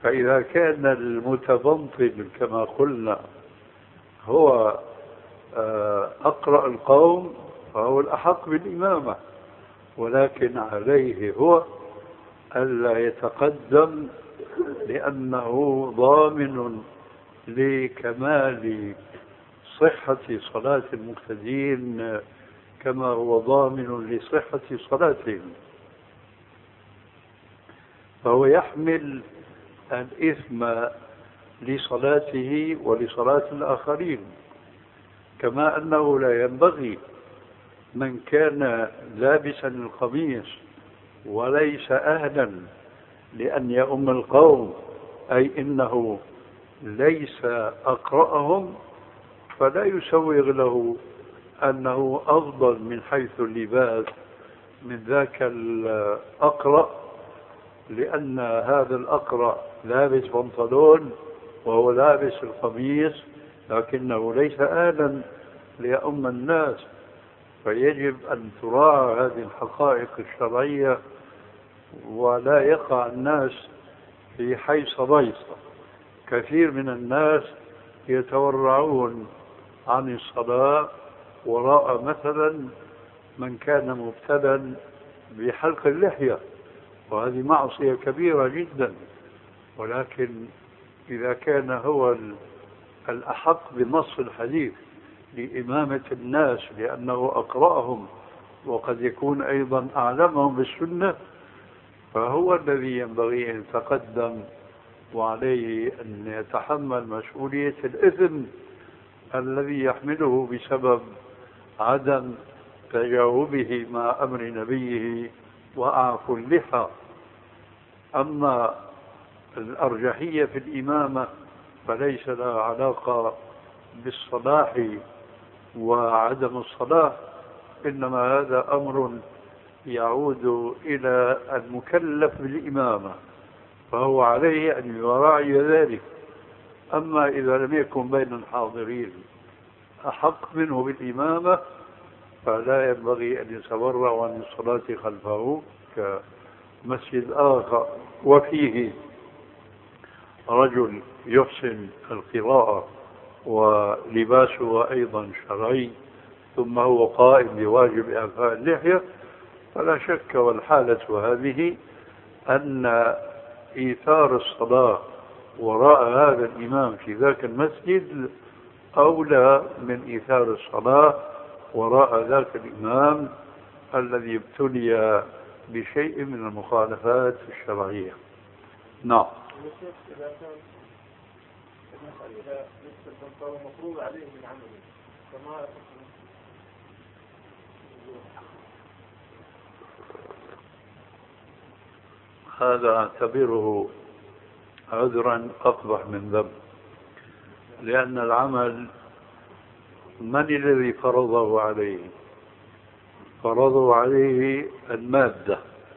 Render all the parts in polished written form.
فإذا كان المتبنطل كما قلنا هو أقرأ القوم فهو الأحق بالإمامة، ولكن عليه هو ألا يتقدم، لأنه ضامن لكمال صحة صلاة المقتدين كما هو ضامن لصحة صلاتهم، فهو يحمل الإثم لصلاته ولصلاة الآخرين. كما أنه لا ينبغي من كان لابسا القميص وليس أهلا لأن يؤم القوم، أي إنه ليس أقرأهم، فلا يسوغ له أنه أفضل من حيث اللباس من ذاك الأقرأ، لأن هذا الأقرأ لابس بنطلون وهو لابس القميص لكنه ليس أهلا ليؤم الناس. فيجب أن تراعى هذه الحقائق الشرعية ولا يقع الناس في حيص بيصة. كثير من الناس يتورعون عن الصلاة وراء مثلا من كان مبتلا بحلق اللحية، وهذه معصية كبيرة جدا. ولكن إذا كان هو الأحق بنص الحديث لإمامة الناس لأنه أقرأهم وقد يكون أيضا أعلمهم بالسنة، فهو الذي ينبغي أن يتقدم، وعليه أن يتحمل مسؤولية الإثم الذي يحمله بسبب عدم تجاوبه مع أمر نبيه وأعفوا اللحى. أما الأرجحية في الإمامة فليس لها علاقة بالصلاح وعدم الصلاح، إنما هذا أمر يعود إلى المكلف بالإمامة، فهو عليه أن يراعي ذلك. أما إذا لم يكن بين الحاضرين أحق منه بالإمامة فلا ينبغي أن يتورع عن الصلاة خلفه كمسجد آخر وفيه رجل يحسن القراءة ولباسه أيضا شرعي ثم هو قائم بواجب إعفاء اللحية، فلا شك والحالة هذه أن إيثار الصلاة وراء هذا الإمام في ذاك المسجد أولى من إيثار الصلاة وراء ذاك الإمام الذي ابتلي بشيء من المخالفات الشرعية. نعم. مفروض عليه من عمله كما هذا أعتبره عذرا أقبح من ذنب، لأن العمل من الذي فرضه عليه؟ فرضه عليه المادة،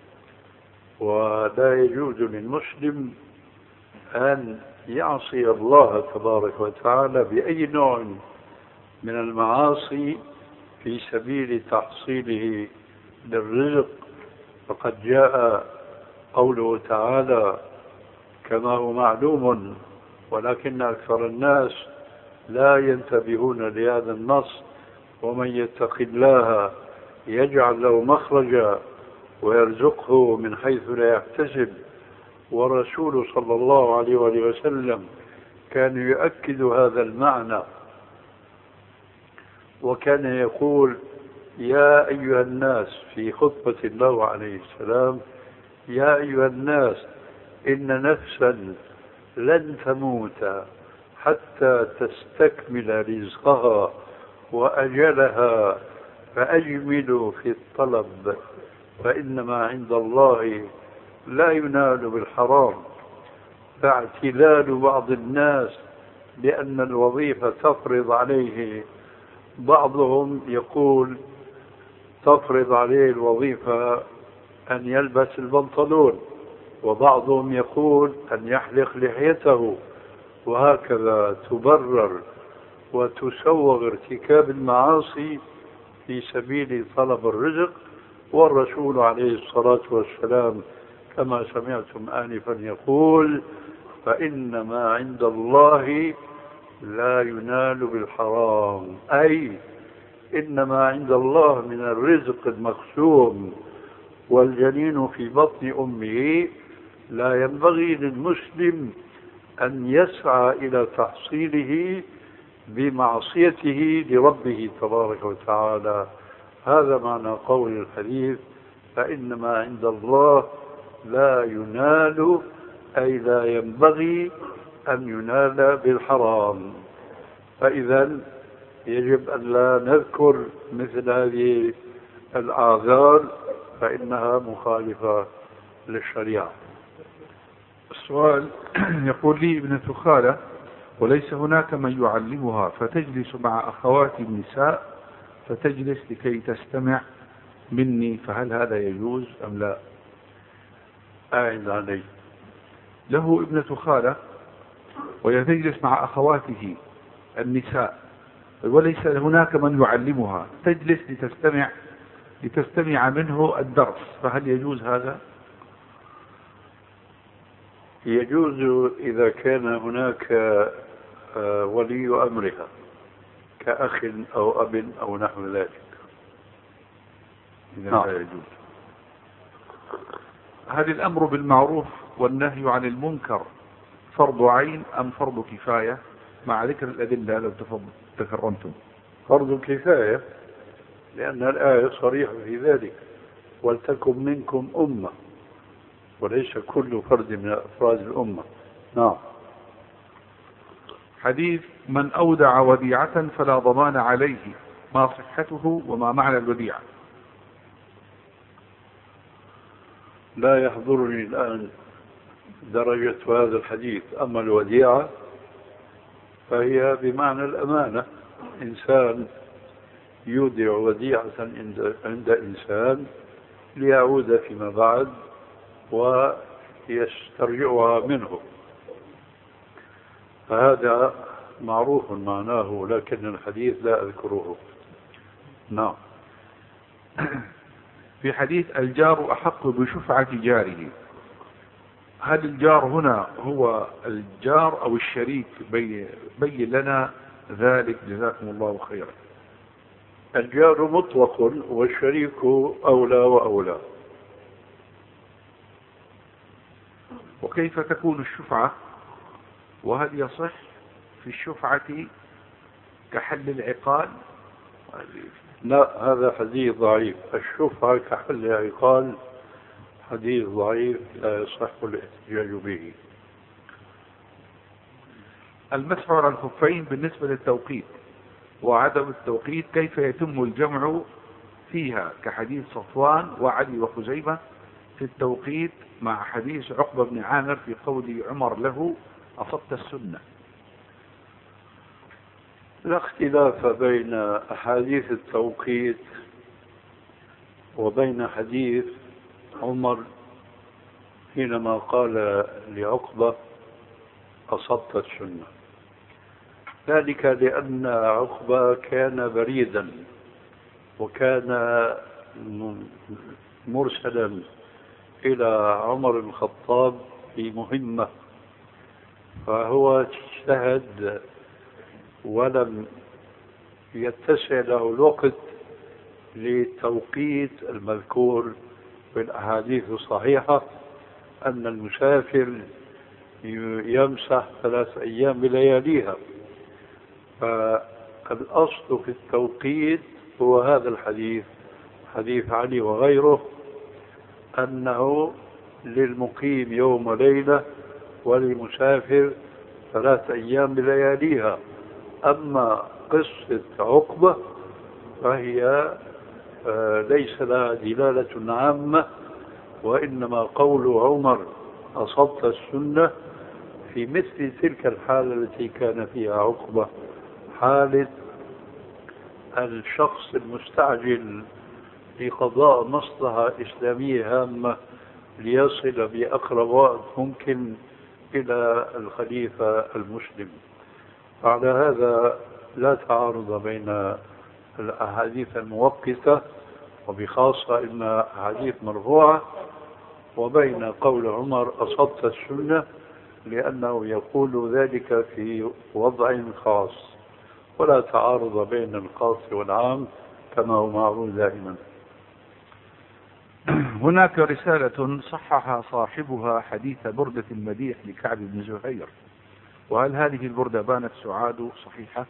ولا يجوز للمسلم أن يعصي الله تبارك وتعالى بأي نوع من المعاصي في سبيل تحصيله للرزق. فقد جاء قوله تعالى كما هو معلوم ولكن أكثر الناس لا ينتبهون لهذا النص: ومن يتق الله يجعل له مخرجا ويرزقه من حيث لا يحتسب. والرسول صلى الله عليه وسلم كان يؤكد هذا المعنى، وكان يقول: يا أيها الناس، في خطبة له عليه السلام: يا أيها الناس إن نفسا لن تموت حتى تستكمل رزقها وأجلها، فأجملوا في الطلب، فإنما عند الله لا ينال بالحرام. فاعتلال بعض الناس بأن الوظيفة تفرض عليه، بعضهم يقول تفرض عليه الوظيفة أن يلبس البنطلون، وبعضهم يقول أن يحلق لحيته، وهكذا تبرر وتسوغ ارتكاب المعاصي في سبيل طلب الرزق. والرسول عليه الصلاة والسلام كما سمعتم آنفا يقول: فإن ما عند الله لا ينال بالحرام، أي إن ما عند الله من الرزق المقسوم والجنين في بطن أمه لا ينبغي للمسلم أن يسعى إلى تحصيله بمعصيته لربه تبارك وتعالى. هذا معنى قول الحديث: فإن ما عند الله لا ينال، أي لا ينبغي أن ينال بالحرام. فإذا يجب أن لا نذكر مثل هذه الأعذار فإنها مخالفة للشريعة. السؤال يقول لي ابنة خالة وليس هناك من يعلمها، فتجلس مع أخوات النساء فتجلس لكي تستمع مني، فهل هذا يجوز أم لا؟ أعد علي. له ابنة خالة ويتجلس مع أخواته النساء وليس هناك من يعلمها، تجلس لتستمع منه الدرس، فهل يجوز هذا؟ يجوز إذا كان هناك ولي أمرها كأخ أو أب أو نحو ذلك. إذا لا يجوز. هل الأمر بالمعروف والنهي عن المنكر فرض عين أم فرض كفاية؟ مع ذكر الأدلة لو تكرمتم. فرض كفاية، لأن الآية صريحة في ذلك: ولتكن منكم أمة، وليس كل فرد من أفراد الأمة. نعم. حديث: من أودع وديعة فلا ضمان عليه، ما صحته وما معنى الوديعة؟ لا يحضرني الآن درجة هذا الحديث. أما الوديعة فهي بمعنى الأمانة، إنسان يودع وديعة عند إنسان ليعود فيما بعد ويسترجعها منه، فهذا معروف معناه، لكن الحديث لا أذكره. نعم. في حديث: الجار أحق بشفعة جاره، هل الجار هنا هو الجار أو الشريك؟ بين لنا ذلك جزاكم الله خيرا. الجار مطلق والشريك أولى وأولى. وكيف تكون الشفعة؟ وهل يصح في الشفعة كحل العقال؟ لا، هذا حديث ضعيف. الشفعة كحل العقال حديث ضعيف لا يصح الاحتجاج به. المسح على الخفين بالنسبة للتوقيت وعدم التوقيت، كيف يتم الجمع فيها كحديث صفوان وعلي وخزيمة في التوقيت مع حديث عقبة بن عامر في قول عمر له: أصبت السنة؟ لا اختلاف بين أحاديث التوقيت وبين حديث عمر حينما قال لعقبة: أصبت السنة. ذلك لأن عقبة كان بريدا وكان مرسلا إلى عمر بن الخطاب في مهمة، فهو اجتهد ولم يتسع له الوقت للتوقيت المذكور في الأحاديث الصحيحة أن المسافر يمسح 3 أيام بلياليها. فالأصل في التوقيت هو هذا الحديث، حديث علي وغيره، أنه للمقيم يوم وليلة وللمسافر 3 أيام بلياليها. أما قصة عقبة فهي ليس لها دلالة عامة، وإنما قول عمر: أصبت السنة، في مثل تلك الحالة التي كان فيها عقبة، حالة الشخص المستعجل لقضاء مصلحة إسلامية هامة ليصل بأقرب وقت ممكن إلى الخليفة المسلم. على هذا لا تعارض بين الأحاديث الموقتة وبخاصة إنها أحاديث مرفوعة وبين قول عمر: أصبت السنة، لأنه يقول ذلك في وضع خاص، ولا تعارض بين الخاص والعام كما هو معروف دائما. هناك رسالة صحح صاحبها حديث بردة المديح لكعب بن زهير، وهل هذه البردة بانت سعاد صحيحة؟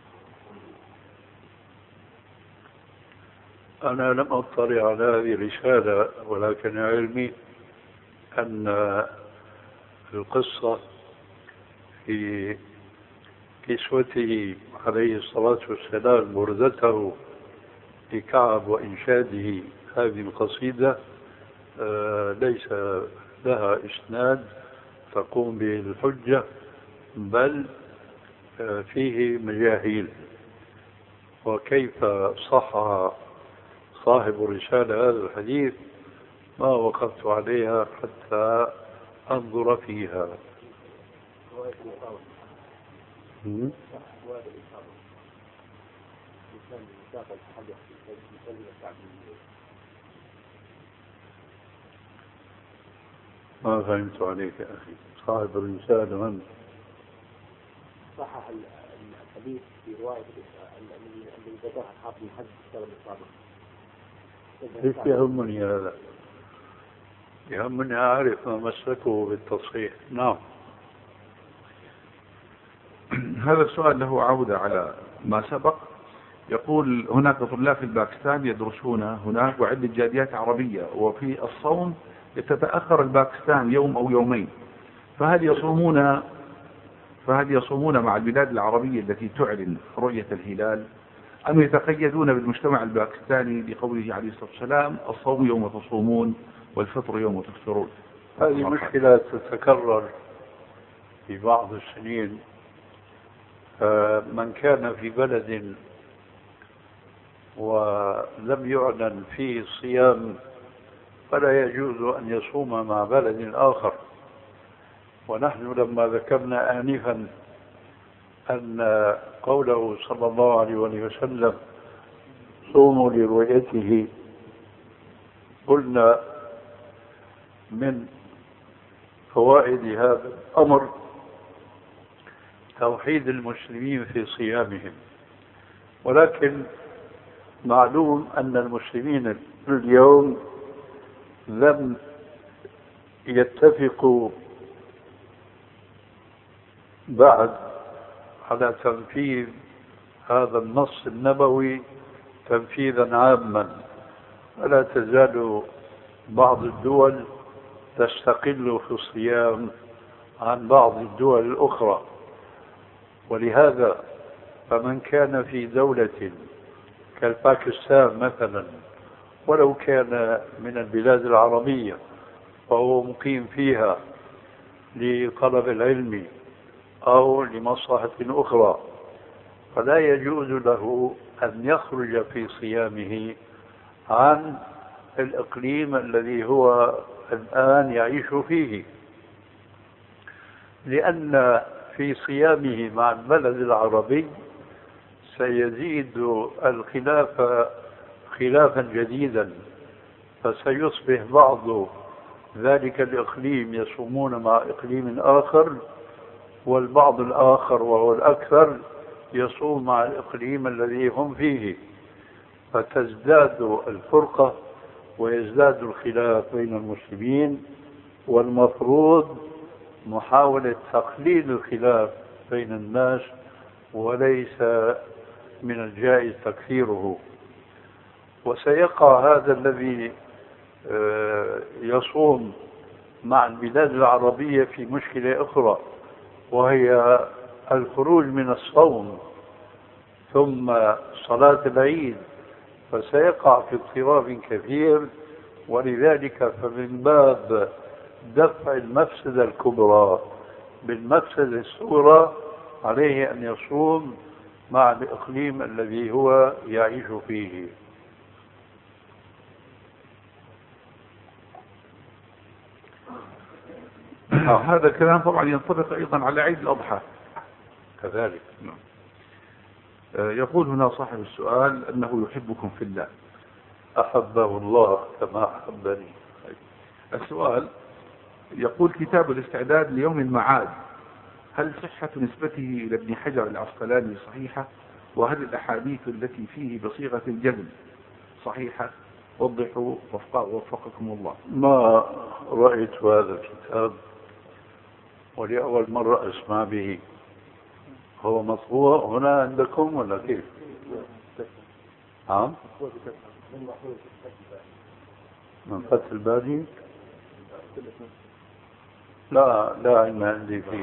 أنا لم أطلع على هذه الرسالة، ولكن علمي أن القصة في كسوته عليه الصلاة والسلام بردته لكعب وإنشاده هذه القصيدة ليس لها إسناد تقوم به الحجة، بل فيه مجاهيل. وكيف صح صاحب الرسالة هذا الحديث ما وقفت عليها حتى أنظر فيها. ما فهمت عليك يا أخي. صاحب الرسالة من؟ صحح الحديث في رواية الذي ذكرها الحافظ بن حجر في الكتاب الصادق. ليش يهمني هذا؟ يهمني أعرف ما مسكه بالتصحيح. نعم. هذا السؤال له عودة على ما سبق. يقول هناك طلاب في باكستان يدرسون هناك وعدة جاليات عربية، وفي الصوم يتتأخر الباكستان يوم أو يومين، فهل يصومون مع البلاد العربية التي تعلن رؤية الهلال، أم يتقيدون بالمجتمع الباكستاني بقوله عليه الصلاة والسلام الصوم يوم تصومون والفطر يوم تفطرون؟ هذه مشكلة تتكرر في بعض السنين. من كان في بلد ولم يعلن فيه الصيام فلا يجوز أن يصوم مع بلد آخر. ونحن لما ذكرنا آنفا أن قوله صلى الله عليه وسلم صوموا لرؤيته، قلنا من فوائد هذا الأمر توحيد المسلمين في صيامهم، ولكن معلوم أن المسلمين اليوم لم يتفقوا بعد على تنفيذ هذا النص النبوي تنفيذا عاما، ولا تزال بعض الدول تستقل في الصيام عن بعض الدول الأخرى. ولهذا فمن كان في دولة كالباكستان مثلا، ولو كان من البلاد العربية وهو مقيم فيها لطلب العلم أو لمصلحة أخرى، فلا يجوز له أن يخرج في صيامه عن الإقليم الذي هو الآن يعيش فيه، لأن في صيامه مع البلد العربي سيزيد الخلاف خلافا جديدا، فسيصبح بعض ذلك الإقليم يصومون مع إقليم آخر، والبعض الآخر وهو الأكثر يصوم مع الإقليم الذي هم فيه، فتزداد الفرقة ويزداد الخلاف بين المسلمين. والمفروض محاولة تقليل الخلاف بين الناس، وليس من الجائز تكثيره. وسيقع هذا الذي يصوم مع البلاد العربية في مشكلة أخرى، وهي الخروج من الصوم ثم صلاة العيد، فسيقع في اضطراب كثير. ولذلك فمن باب دفع المفسدة الكبرى بالمفسدة الصغرى عليه أن يصوم مع الإقليم الذي هو يعيش فيه. هذا الكلام طبعا ينطبق أيضا على عيد الأضحى كذلك. يقول هنا صاحب السؤال أنه يحبكم في الله. أحبه الله كما أحبني. السؤال: يقول كتاب الاستعداد ليوم المعاد، هل صحة نسبته إلى ابن حجر العسقلاني صحيحة؟ وهل الأحاديث التي فيه بصيغة الجزم صحيحة؟ وضحوا وفقكم الله. ما رأيت هذا الكتاب ولأول مرة أسمع به. هو مطبوع هنا عندكم ولا كيف؟ نعم، من فتح الباري. لا علم عندي فيه.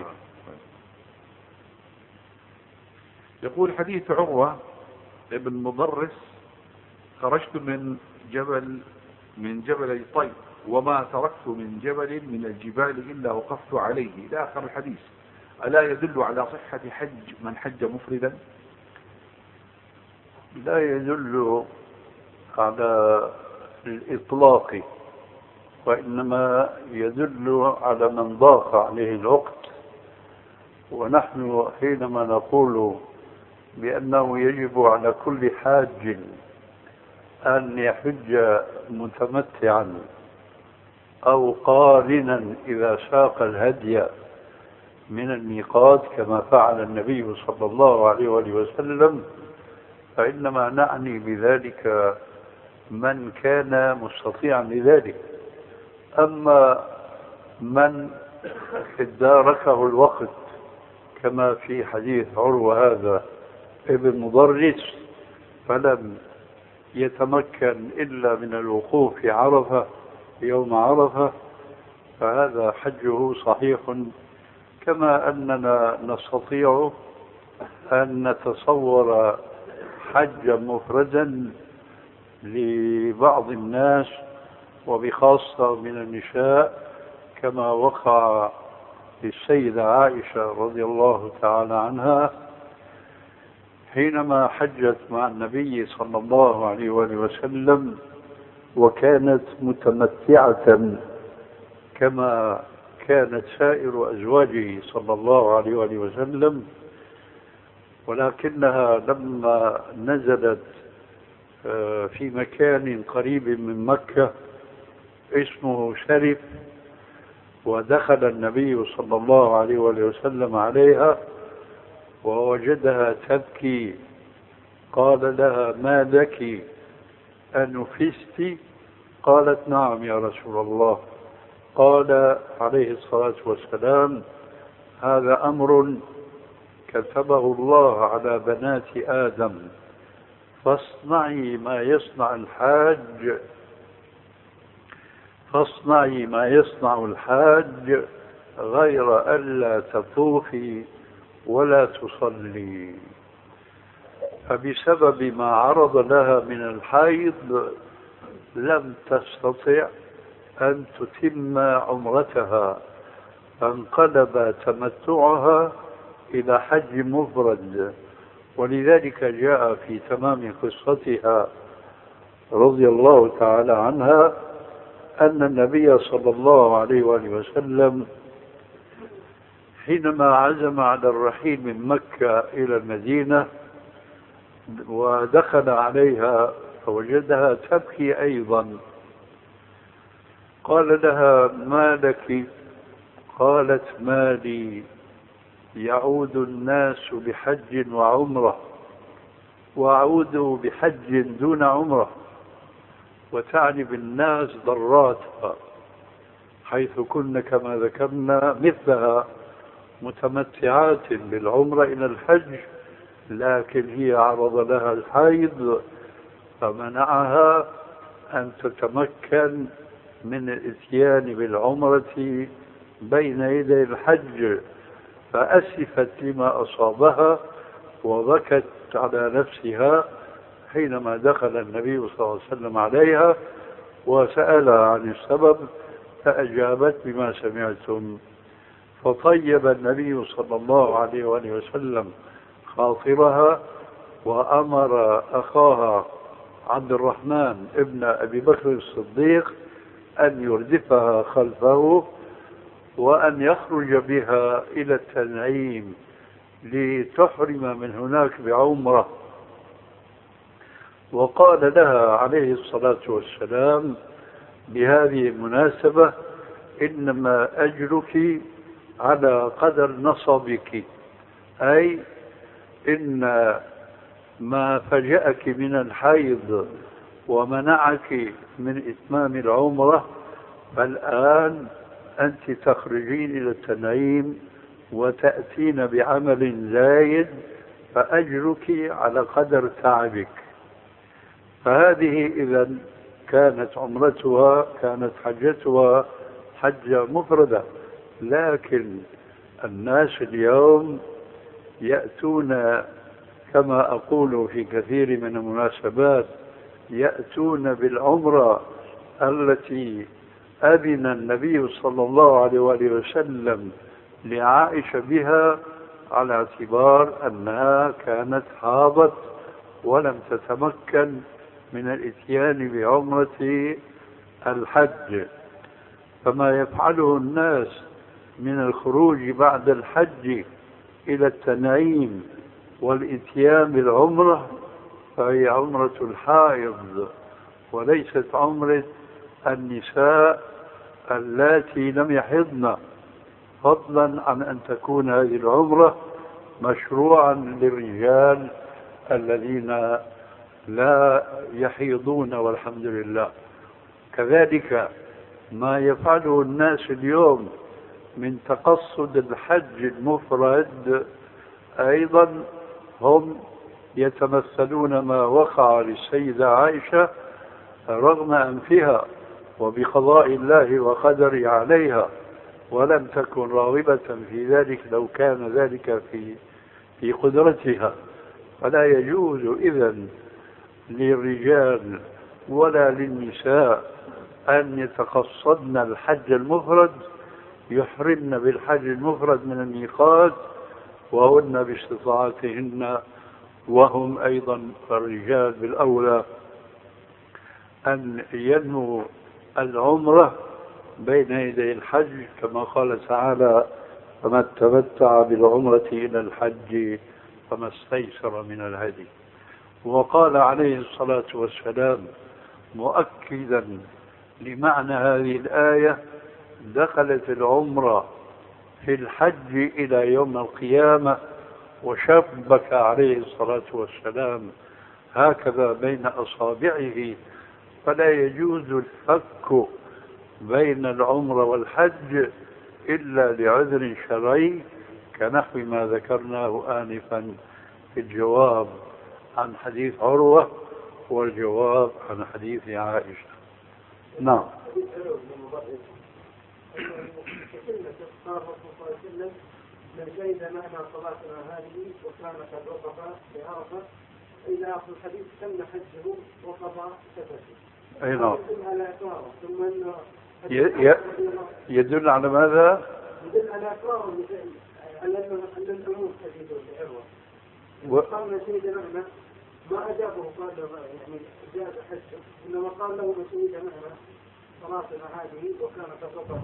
يقول حديث عروة ابن مضرس: خرجت من جبل طيب وما تركت من جبل من الجبال إلا وقفت عليه إلى آخر الحديث. ألا يدل على صحة حج من حج مفردا؟ لا يدل على الإطلاق، وإنما يدل على من ضاق عليه الوقت. ونحن حينما نقول بأنه يجب على كل حاج أن يحج متمتعا أو قارنا إذا ساق الهدي من الميقات كما فعل النبي صلى الله عليه وسلم، فإنما نعني بذلك من كان مستطيعا لذلك. أما من اداركه الوقت كما في حديث عروة هذا ابن مضرس فلم يتمكن إلا من الوقوف في عرفة يوم عرفة، فهذا حجه صحيح، كما أننا نستطيع أن نتصور حجا مفردا لبعض الناس وبخاصة من النساء كما وقع للسيدة عائشة رضي الله تعالى عنها حينما حجت مع النبي صلى الله عليه وسلم وكانت متمتعة كما كانت سائر أزواجه صلى الله عليه وسلم، ولكنها لما نزلت في مكان قريب من مكة اسمه شرف ودخل النبي صلى الله عليه وسلم عليها ووجدها تبكي قال لها: ما لك أنفست؟ قالت: نعم يا رسول الله. قال عليه الصلاة والسلام: هذا أمر كتبه الله على بنات آدم، فاصنعي ما يصنع الحاج غير ألا تطوفي ولا تصلي. فبسبب ما عرض لها من الحيض لم تستطع أن تتم عمرتها، فانقلب تمتعها إلى حج مفرد. ولذلك جاء في تمام قصتها رضي الله تعالى عنها أن النبي صلى الله عليه وسلم حينما عزم على الرحيل من مكة إلى المدينة ودخل عليها فوجدها تبكي أيضا، قال لها: ما لك؟ قالت: ما لي؟ يعود الناس بحج وعمرة وأعود بحج دون عمرة، وتعني بالناس ضراتها حيث كن كما ذكرنا مثلها متمتعات بالعمرة إلى الحج، لكن هي عرض لها الحيض فمنعها أن تتمكن من الاتيان بالعمرة بين يدي الحج، فأسفت لما أصابها وبكت على نفسها حينما دخل النبي صلى الله عليه وسلم عليها وسألها عن السبب، فأجابت بما سمعتم. فطيب النبي صلى الله عليه وسلم خاطرها وأمر أخاها عبد الرحمن ابن أبي بكر الصديق أن يردفها خلفه وأن يخرج بها إلى التنعيم لتحرم من هناك بعمرة. وقال لها عليه الصلاة والسلام بهذه المناسبة: إنما أجرك على قدر نصبك، أي إن ما فجأك من الحيض ومنعك من إتمام العمرة، فالآن أنت تخرجين إلى التنعيم وتأتين بعمل زايد، فأجرك على قدر تعبك. فهذه إذا كانت عمرتها، كانت حجتها حجة مفردة. لكن الناس اليوم يأتون كما أقول في كثير من المناسبات، يأتون بالعمرة التي أذن النبي صلى الله عليه وآله وسلم لعائشة بها، على اعتبار أنها كانت حاضت ولم تتمكن من الإتيان بعمرة الحج. فما يفعله الناس من الخروج بعد الحج إلى التنعيم والإتيان بالعمرة فهي عمرة الحائض، وليست عمرة النساء اللاتي لم يحضن، فضلا عن أن تكون هذه العمرة مشروعا للرجال الذين لا يحيضون والحمد لله. كذلك ما يفعله الناس اليوم من تقصد الحج المفرد، أيضا هم يتمثلون ما وقع للسيدة عائشة رغم أنفها وبقضاء الله وقدره عليها، ولم تكن راغبة في ذلك لو كان ذلك في قدرتها. فلا يجوز إذن للرجال ولا للنساء أن يتقصدن الحج المفرد، يحرمن بالحج المفرد من الميقات وهن باستطاعتهن، وهم أيضا الرجال بالأولى أن ينموا العمرة بين يدي الحج، كما قال تعالى: فمن تمتع بالعمرة إلى الحج فما استيسر من الهدي. وقال عليه الصلاة والسلام مؤكدا لمعنى هذه الآية: دخلت العمرة في الحج إلى يوم القيامة. وشبك عليه الصلاة والسلام هكذا بين أصابعه، فلا يجوز الفك بين العمرة والحج إلا لعذر شرعي، كنحو ما ذكرناه آنفا في الجواب عن حديث عروة والجواب عن حديث عائشة. نعم. من شهد معنا صلاتنا هذه وكان قد وقف بعرفة إلى آخر الحديث تم حجه وقضى سفره. أي نعم. ثم أنه يدل على ماذا؟ يدل على إقراره أن الأمور تزيد بعروة. قال من شهد معنا ما أجابه، قال له يعني جاز حجه، إنما قال له من شهد معنا صلاتنا هذه وكان قد وقف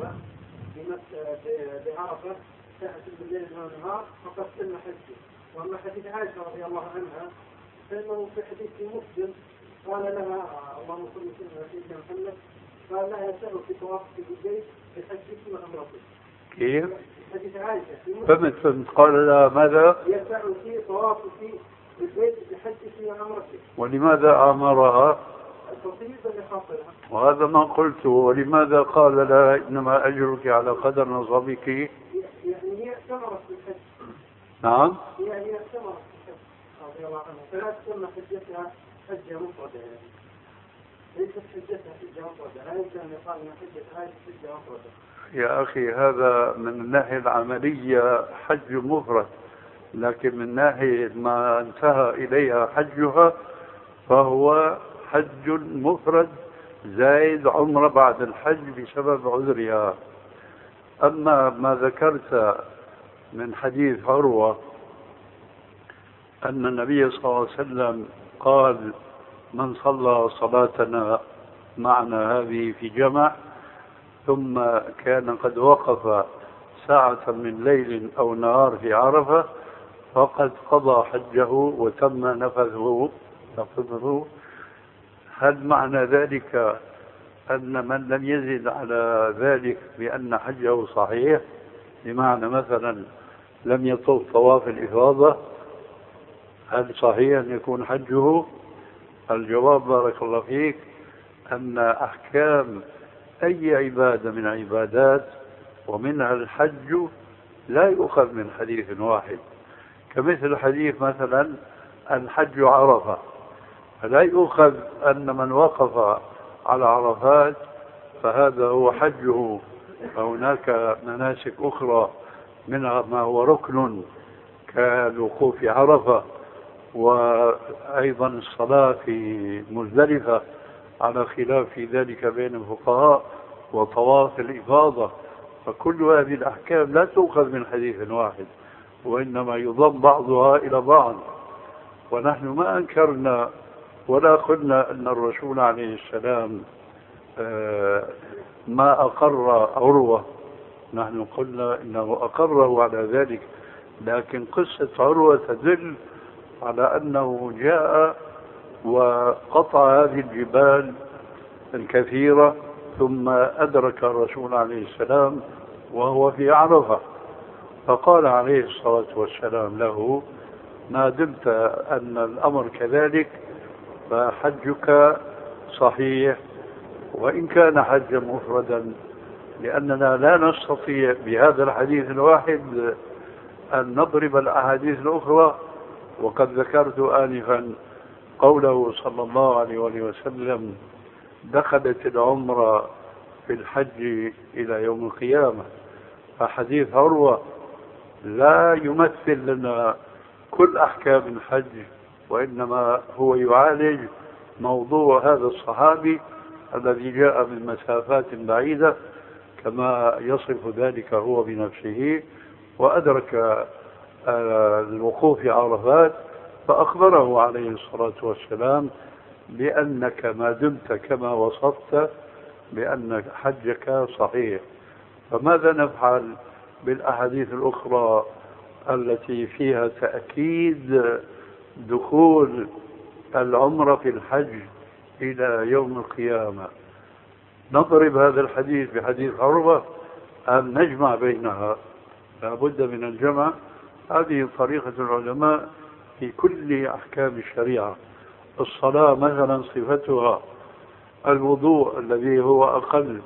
بعرفة ساعة بالليل والنهار فقد تم حجه. وأما حديث عائشة رضي الله عنها فإنه في حديث مسلم قال لها: اللهم صل وسلم على سيدنا محمد، قال لها: يسأل في طوافك بالبيت بحجك وعمرتك. كيف؟ حديث عائشة في مسلم. فهمت. قال لها ماذا؟ يسأل في طوافك بالبيت بحجك وعمرتك. ولماذا أمرها؟ تصيبا لخاطرها. وهذا ما قلته. ولماذا قال لها: إنما أجرك على قدر نصبك؟ يعني هي اعتمرت بالحج. نعم. يعني اعتمرت بالحج رضي الله عنها، فلا تسمى حجتها حجة مفردة، يعني ليست حجتها حجة مفردة، لا يمكن أن يقال أن حجتها حجة مفردة. يا أخي هذا من الناحية العملية حج مفرد، لكن من ناحية ما انتهى إليها حجها فهو حج مفرد زائد عمرة بعد الحج بسبب عذرها. أما ما ذكرت من حديث عروة أن النبي صلى الله عليه وسلم قال: من صلى صلاتنا معنا هذه في جمع ثم كان قد وقف ساعة من ليل أو نهار في عرفة فقد قضى حجه وتم نفذه. هل معنى ذلك أن من لم يزد على ذلك بأن حجه صحيح، بمعنى مثلا لم يطوف طواف الإفاضة، هل صحيح أن يكون حجه؟ الجواب بارك الله فيك أن أحكام أي عبادة من عبادات ومنها الحج لا يؤخذ من حديث واحد، كمثل حديث مثلا الحج عرفة، فلا يؤخذ أن من وقف على عرفات فهذا هو حجه، فهناك مناسك أخرى منها ما هو ركن كالوقوف عرفة، وأيضا الصلاة في مزدلفة على خلاف في ذلك بين الفقهاء، وطواف الإفاضة، فكل هذه الأحكام لا تؤخذ من حديث واحد، وإنما يضم بعضها إلى بعض. ونحن ما أنكرنا ولا قلنا أن الرسول عليه السلام ما أقر عروة، نحن قلنا إنه أقره على ذلك، لكن قصة عروة تدل على أنه جاء وقطع هذه الجبال الكثيرة ثم أدرك الرسول عليه السلام وهو في عرفة، فقال عليه الصلاة والسلام له: ما دمت أن الأمر كذلك فحجك صحيح، وإن كان حجا مفردا، لأننا لا نستطيع بهذا الحديث الواحد أن نضرب الأحاديث الأخرى. وقد ذكرت آنفا قوله صلى الله عليه وسلم: دخلت العمرة في الحج إلى يوم القيامة، فحديث عروة لا يمثل لنا كل أحكام الحج، وإنما هو يعالج موضوع هذا الصحابي الذي جاء من مسافات بعيدة كما يصف ذلك هو بنفسه، وأدرك الوقوف عرفات، فأخبره عليه الصلاة والسلام بأنك ما دمت كما وصفت بأن حجك صحيح. فماذا نفعل بالأحاديث الأخرى التي فيها تأكيد دخول العمرة في الحج إلى يوم القيامة؟ نضرب هذا الحديث بحديث عروة أم نجمع بينها؟ لا بد من الجمع. هذه طريقة العلماء في كل أحكام الشريعة. الصلاة مثلا صفتها الوضوء الذي هو أقل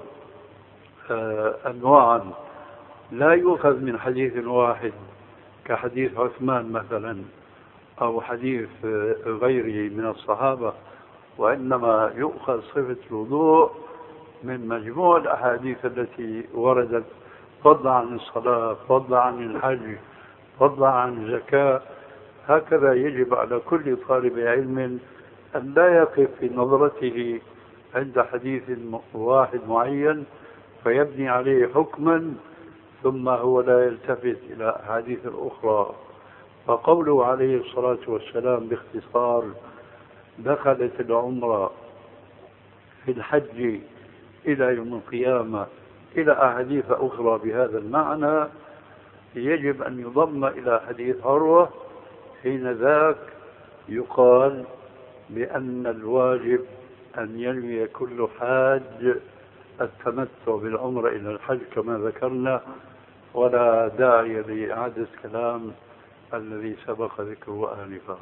أنواعا لا يؤخذ من حديث واحد كحديث عثمان مثلا أو حديث غيره من الصحابة، وإنما يؤخذ صفة الوضوء من مجموع الأحاديث التي وردت، فضلا عن الصلاة، فضلا عن الحج، فضلا عن الزكاة. هكذا يجب على كل طالب علم أن لا يقف في نظرته عند حديث واحد معين فيبني عليه حكما ثم هو لا يلتفت إلى أحاديث أخرى. فقوله عليه الصلاة والسلام باختصار: دخلت العمرة في الحج إلى يوم القيامة، إلى أحاديث أخرى بهذا المعنى، يجب أن يضم إلى حديث عروة. حين ذاك يقال بأن الواجب أن ينوي كل حاج التمتع بالعمرة إلى الحج كما ذكرنا، ولا داعي لإعادة كلام الذي سبق ذكره آنفا.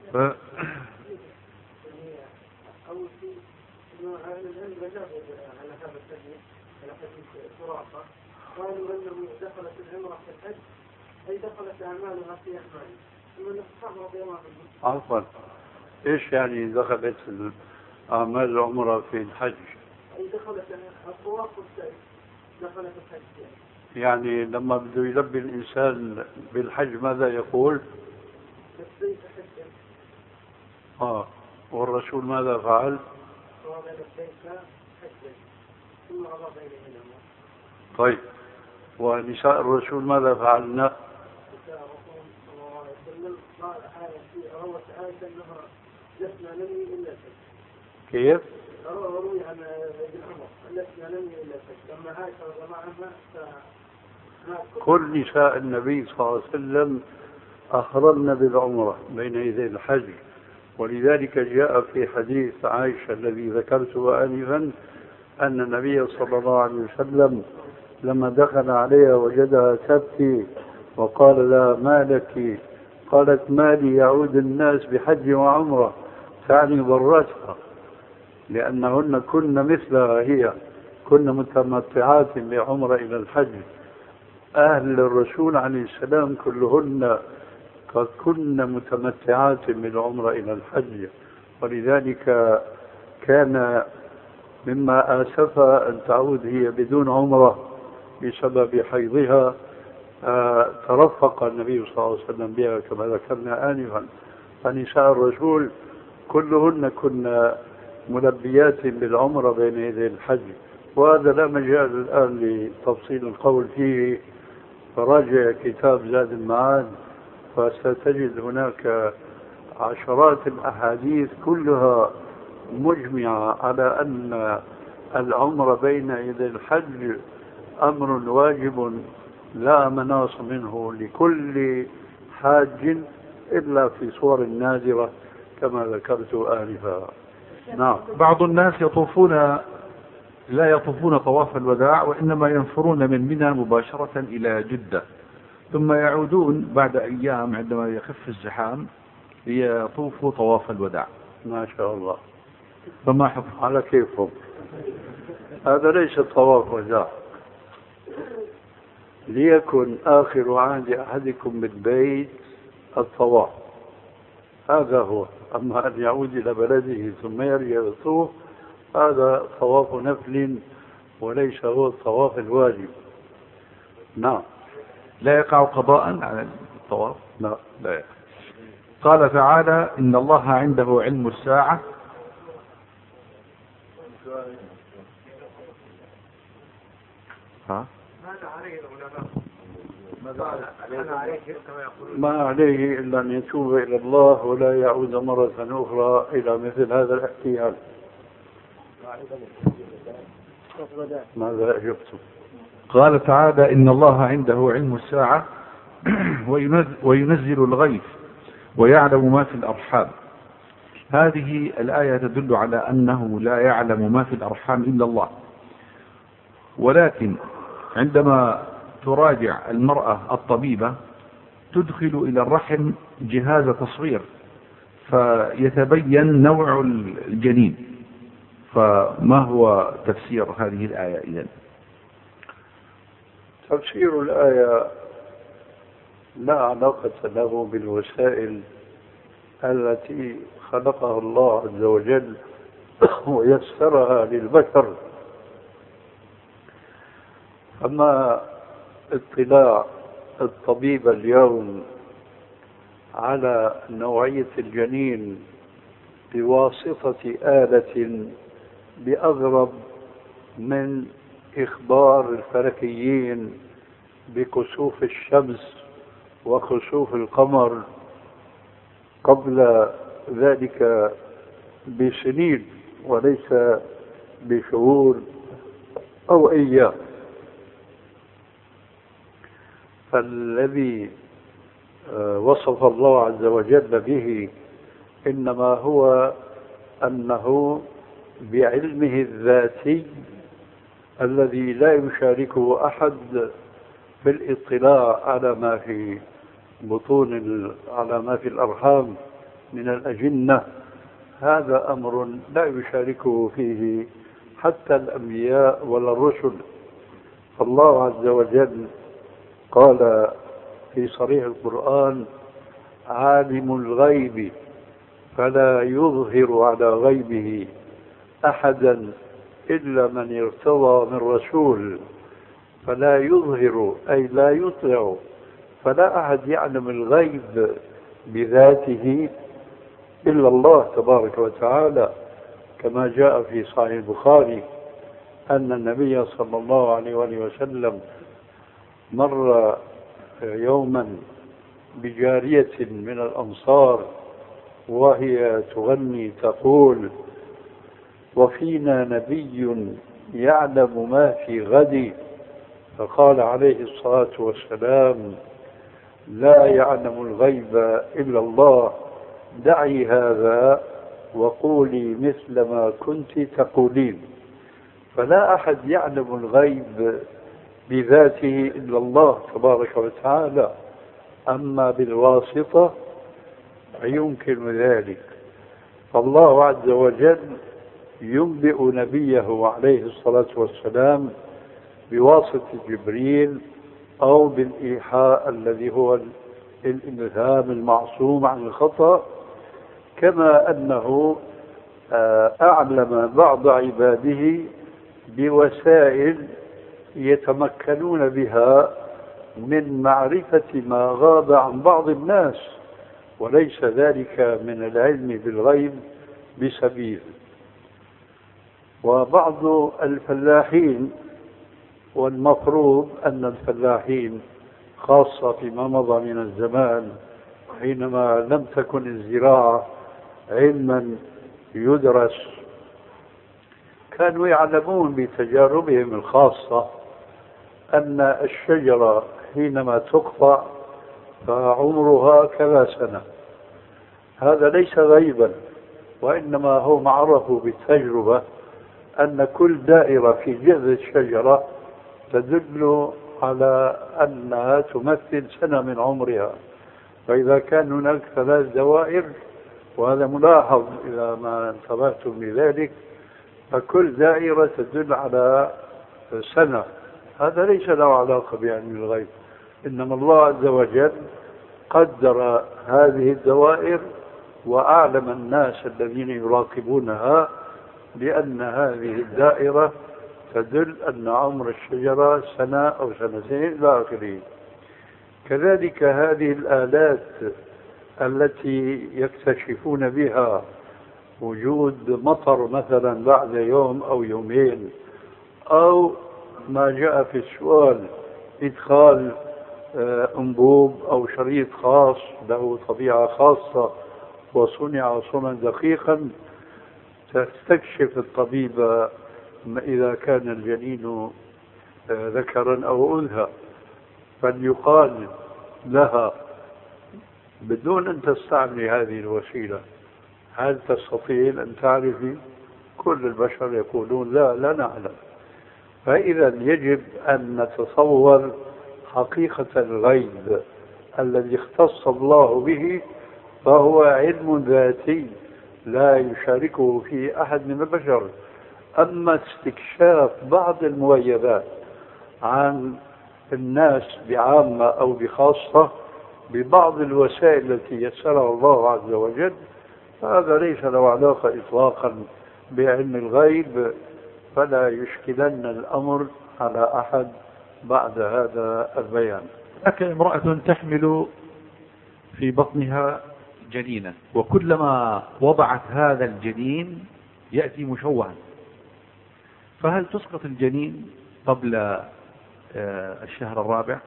أول شيء أنه العلم جابوا على هذا الحديث، على حديث سراقة، قالوا أنه دخلت العمرة في الحج أي دخلت أعمالها في أعمالها، ثم الصحابة رضي الله عنهم. عفوا، إيش يعني دخلت أعمال العمرة في الحج؟ أي دخلت الطواف والسعي دخلت الحج يعني لما بده يلبي الإنسان بالحج ماذا يقول؟ لبيك حجا. والرسول ماذا فعل؟ قال لبيك حجا ثم أضاف إليهما. طيب، ونساء الرسول ماذا فعلنا؟ نساء الرسول صلى الله عليه وسلم قال روت عائشة أنها لسنا ننوي إلا الحج. كيف؟ روي عن ابن عمر لسنا ننوي إلا الحج، أما عائشة رضي الله عنها كل نساء النبي صلى الله عليه وسلم أحرمن بالعمرة بين يدي الحج، ولذلك جاء في حديث عائشة الذي ذكرته آنفا أن النبي صلى الله عليه وسلم لما دخل عليها وجدها تبكي وقال لها ما لك؟ قالت ما لي يعود الناس بحج وعمرة، تعني ضرتها، لأنهن كن مثلها هي، كن متمتعات بعمرة إلى الحج. أهل الرسول عليه السلام كلهن قد كن متمتعات بالعمرة إلى الحج، ولذلك كان مما آسفها أن تعود هي بدون عمرة بسبب حيضها. ترفق النبي صلى الله عليه وسلم بها كما ذكرنا آنفا. فنساء الرسول كلهن كن ملبيات بالعمرة بين يدي الحج، وهذا لا مجال الآن لتفصيل القول فيه، فراجع كتاب زاد المعاد فستجد هناك عشرات الأحاديث كلها مجمعة على أن العمرة بين يدي الحج أمر واجب لا مناص منه لكل حاج إلا في صور نادرة كما ذكرت آنفا. نعم. بعض الناس لا يطوفون طواف الوداع، وإنما ينفرون من منى مباشرة إلى جدة، ثم يعودون بعد أيام عندما يخف الزحام ليطوفوا طواف الوداع. ما شاء الله. فما حكم؟ على كيفهم. هذا ليس طواف وداع. ليكن آخر عهد أحدكم بالبيت الطواف، هذا هو. أما أن يعود إلى بلده ثم يرجع يطوف هذا طواف نفل وليس هو الطواف الواجب. نعم. لا يقع قضاء على الطواف؟ لا يقع. قال تعالى إن الله عنده علم الساعة ما عليه إلا أن يتوب إلى الله ولا يعود مرة أخرى إلى مثل هذا الاحتيال. ماذا أجبتم؟ قال تعالى إن الله عنده علم الساعة وينزل الغيث ويعلم ما في الأرحام. هذه الآية تدل على أنه لا يعلم ما في الأرحام إلا الله، ولكن عندما تراجع المرأة الطبيبة تدخل إلى الرحم جهاز تصوير فيتبين نوع الجنين. فما هو تفسير هذه الآية إذن؟ تفسير الآية لا علاقة له بالوسائل التي خلقها الله عز وجل ويسرها للبشر. أما اطلاع الطبيب اليوم على نوعية الجنين بواسطة آلة بأغرب من إخبار الفلكيين بكسوف الشمس وكسوف القمر قبل ذلك بسنين وليس بشهور أو أيام. فالذي وصف الله عز وجل به إنما هو أنه بعلمه الذاتي الذي لا يشاركه أحد في الاطلاع على ما في على ما في الأرحام من الأجنة. هذا أمر لا يشاركه فيه حتى الأنبياء ولا الرسل. فالله عز وجل قال في صريح القرآن عالم الغيب فلا يظهر على غيبه أحدا إلا من ارتضى من رسول. فلا يظهر أي لا يطلع، فلا أحد يعلم الغيب بذاته إلا الله تبارك وتعالى، كما جاء في صحيح البخاري أن النبي صلى الله عليه وآله وسلم مر يوما بجارية من الأنصار وهي تغني تقول وفينا نبي يعلم ما في غد، فقال عليه الصلاة والسلام لا يعلم الغيب إلا الله، دعي هذا وقولي مثل ما كنت تقولين. فلا أحد يعلم الغيب بذاته إلا الله تبارك وتعالى، أما بالواسطة يمكن ذلك. فالله عز وجل ينبئ نبيه عليه الصلاة والسلام بواسطة جبريل أو بالإيحاء الذي هو الإلهام المعصوم عن الخطأ، كما أنه أعلم بعض عباده بوسائل يتمكنون بها من معرفة ما غاب عن بعض الناس، وليس ذلك من العلم بالغيب بسبيل. وبعض الفلاحين، والمفروض أن الفلاحين خاصة فيما مضى من الزمان حينما لم تكن الزراعة علما يدرس، كانوا يعلمون بتجاربهم الخاصة أن الشجرة حينما تقطع فعمرها كذا سنة. هذا ليس غيبا، وإنما هم عرفوا بالتجربة أن كل دائرة في جذع الشجرة تدل على أنها تمثل سنة من عمرها. فإذا كان هناك 3 دوائر، وهذا ملاحظ إذا ما انتبهتم لذلك، فكل دائرة تدل على سنة. هذا ليس له علاقة بعلم الغيب، إنما الله عز وجل قدر هذه الدوائر وأعلم الناس الذين يراقبونها بأن هذه الدائرة تدل أن عمر الشجرة سنة أو سنتين إلى آخره. كذلك هذه الآلات التي يكتشفون بها وجود مطر مثلا بعد يوم أو يومين، أو ما جاء في السؤال إدخال أنبوب أو شريط خاص له طبيعة خاصة وصنع صنعا دقيقا، تستكشف الطبيب إذا كان الجنين ذكرا أو أنثى، فليقال لها بدون أن تستعملي هذه الوسيلة هل تستطيعين أن تعرفي؟ كل البشر يقولون لا نعلم. فإذا يجب أن نتصور حقيقة الغيب الذي اختص الله به، فهو علم ذاتي لا يشاركه فيه أحد من البشر. أما استكشاف بعض المغيبات عن الناس بعامة أو بخاصة ببعض الوسائل التي يسرها الله عز وجل، هذا ليس له علاقة إطلاقا بعلم الغيب، فلا يشكلن الأمر على أحد بعد هذا البيان. لكن امرأة تحمل في بطنها جنينا، وكلما وضعت هذا الجنين يأتي مشوها، فهل تسقط الجنين قبل الشهر الرابع؟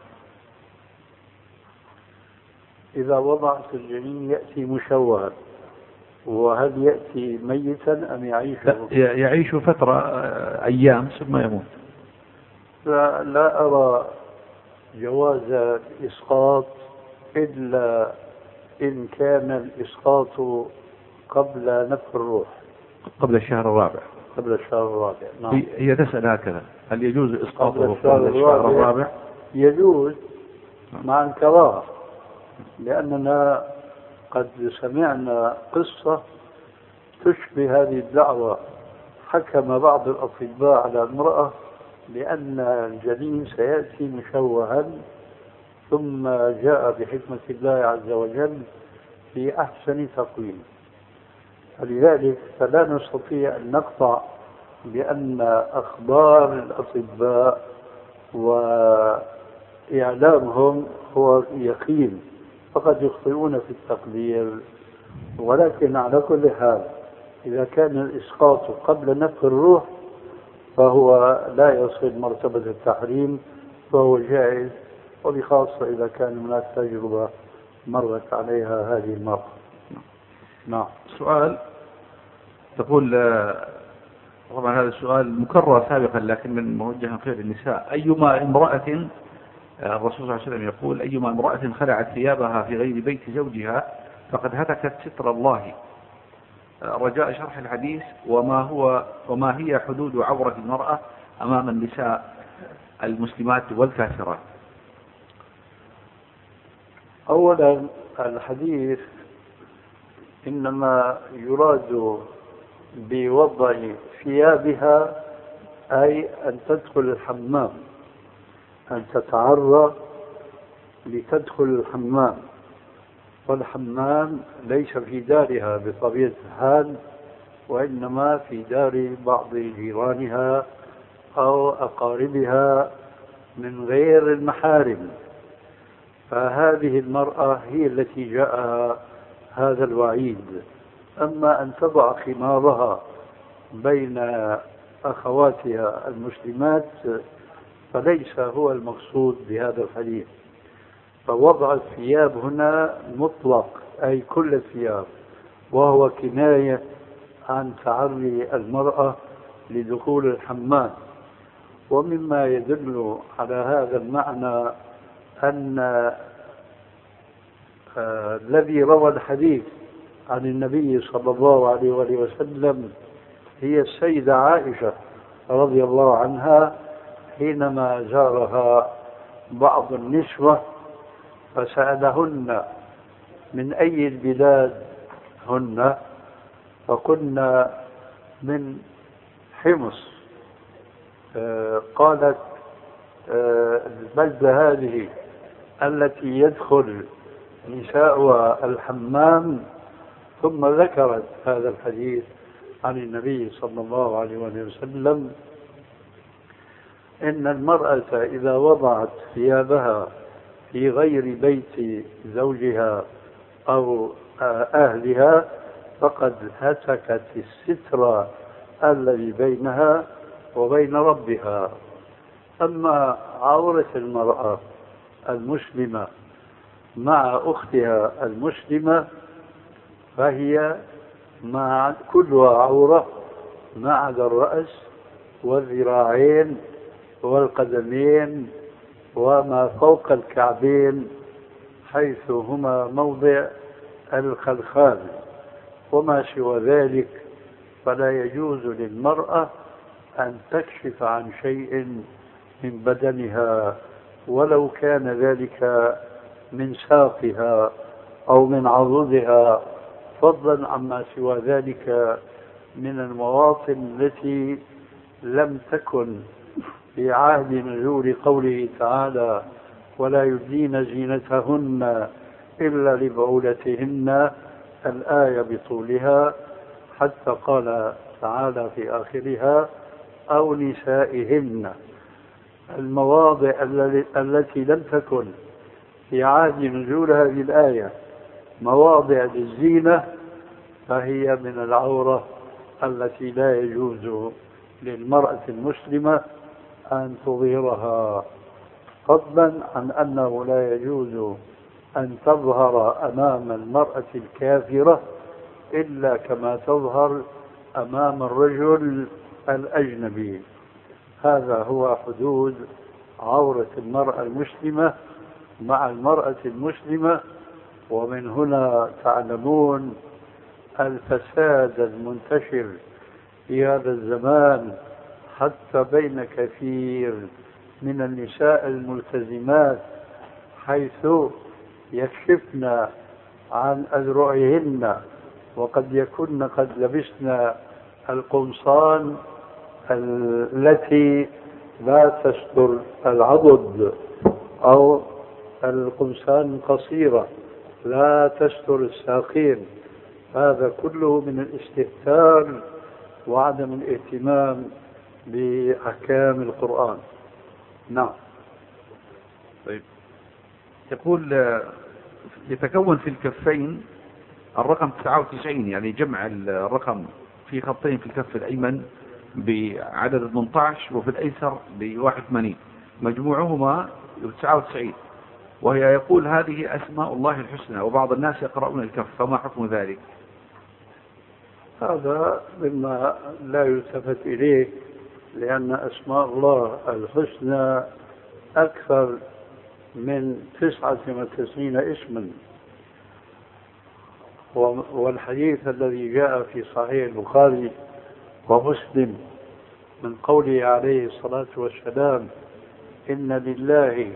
إذا وضعت الجنين يأتي مشوها، وهل يأتي ميتا أم يعيش؟ يعيش فترة أيام ثم يموت. لا أرى جواز الإسقاط إلا إن كان الإسقاط قبل نفخ الروح، قبل الشهر الرابع. قبل الشهر الرابع، نعم. هي تسأل هكذا، هل يجوز إسقاطه قبل الشهر الرابع؟ يجوز مع الكراهة، لأننا قد سمعنا قصة تشبه هذه الدعوة. حكم بعض الأطباء على المرأة لأن الجنين سيأتي مشوها، ثم جاء بحكمة الله عز وجل في أحسن تقويم. فلذلك فلا نستطيع أن نقطع بأن أخبار الأطباء وإعلامهم هو يقين، فقد يخطئون في التقدير. ولكن على كل حال إذا كان الإسقاط قبل نفخ الروح فهو لا يصل مرتبة التحريم، فهو جائز، وبخاصة إذا كان هناك تجربة مرت عليها هذه المرة. نعم. سؤال تقول، طبعا هذا السؤال مكرر سابقا لكن من موجه خير النساء: أيما امرأة، الرسول صلى الله عليه وسلم يقول: أيما امرأة خلعت ثيابها في غير بيت زوجها فقد هتكت ستر الله، رجاء شرح الحديث وما هي حدود عورة المرأة أمام النساء المسلمات والكافرات. أولا الحديث إنما يراد بوضع ثيابها أي أن تدخل الحمام، أن تتعرى لتدخل الحمام، والحمام ليس في دارها بطبيعة الحال، وإنما في دار بعض جيرانها أو أقاربها من غير المحارم. فهذه المرأة هي التي جاء هذا الوعيد. أما أن تضع خمارها بين أخواتها المسلمات فليس هو المقصود بهذا الحديث. فوضع الثياب هنا مطلق أي كل الثياب، وهو كناية عن تعري المرأة لدخول الحمام. ومما يدل على هذا المعنى أن الذي روى الحديث عن النبي صلى الله عليه وسلم هي السيدة عائشة رضي الله عنها حينما زارها بعض النسوة فسألهن من أي البلاد هن، فكنا من حمص. قالت البلدة هذه التي يدخل نساؤها الحمام، ثم ذكرت هذا الحديث عن النبي صلى الله عليه وسلم إن المرأة إذا وضعت ثيابها في غير بيت زوجها أو أهلها فقد هتكت الستر الذي بينها وبين ربها. أما عورة المرأة المسلمة مع أختها المسلمة فهي كلها عورة ما عدا الرأس والذراعين والقدمين وما فوق الكعبين حيث هما موضع الخلخال، وما سوى ذلك فلا يجوز للمرأة أن تكشف عن شيء من بدنها ولو كان ذلك من ساقها أو من عضدها، فضلا عما سوى ذلك من المواطن التي لم تكن في عهد نزول قوله تعالى ولا يبدين زينتهن إلا لبعولتهن الآية بطولها، حتى قال تعالى في آخرها أو نسائهن. المواضع التي لم تكن في عهد نزول هذه الآية مواضع للزينة فهي من العورة التي لا يجوز للمرأة المسلمة أن تظهرها، فضلا عن أنه لا يجوز أن تظهر أمام المرأة الكافرة إلا كما تظهر أمام الرجل الأجنبي. هذا هو حدود عورة المرأة المسلمة مع المرأة المسلمة. ومن هنا تعلمون الفساد المنتشر في هذا الزمان حتى بين كثير من النساء الملتزمات، حيث يكشفن عن أذرعهن وقد يكن قد لبسن القمصان التي لا تستر العضد أو القمصان القصيرة لا تستر الساقين. هذا كله من الاستهتار وعدم الاهتمام بأحكام القرآن. نعم. طيب، يقول يتكون في الكفين الرقم 99، يعني جمع الرقم في خطين في الكف الأيمن بعدد 18 وفي الأيسر ب81، مجموعهما 99، وهي يقول هذه أسماء الله الحسنى، وبعض الناس يقرؤون الكف، فما حكم ذلك؟ هذا مما لا يلتفت إليه، لأن أسماء الله الحسنى أكثر من 99 اسما، والحديث الذي جاء في صحيح البخاري ومسلم من قوله عليه الصلاة والسلام: إن لله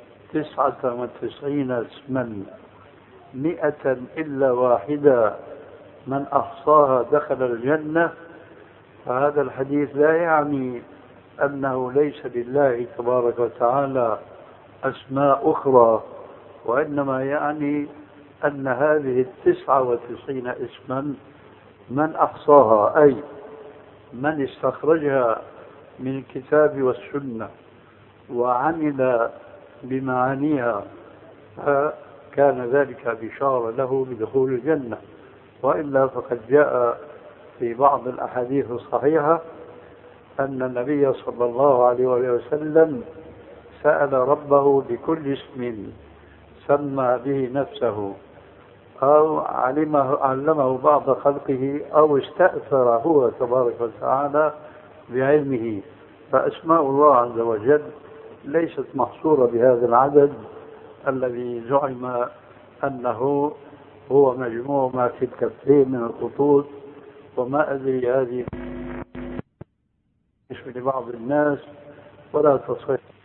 99 اسما 100 إلا واحدة من أحصاها دخل الجنة. فهذا الحديث لا يعني أنه ليس لله تبارك وتعالى أسماء أخرى، وإنما يعني أن هذه 99 اسما من أحصاها، أي من استخرجها من الكتاب والسنة وعمل بمعانيها، فكان ذلك بشارة له بدخول الجنة. وإلا فقد جاء في بعض الأحاديث الصحيحة أن النبي صلى الله عليه وسلم سأل ربه بكل اسم سمى به نفسه أو علمه بعض خلقه أو استأثر هو تبارك وتعالى بعلمه. فأسماء الله عز وجل ليست محصورة بهذا العدد الذي زعم أنه هو مجموع ما في الكفين من الخطوط، وما أدري هذه بالنسبة لبعض الناس ولا تصح.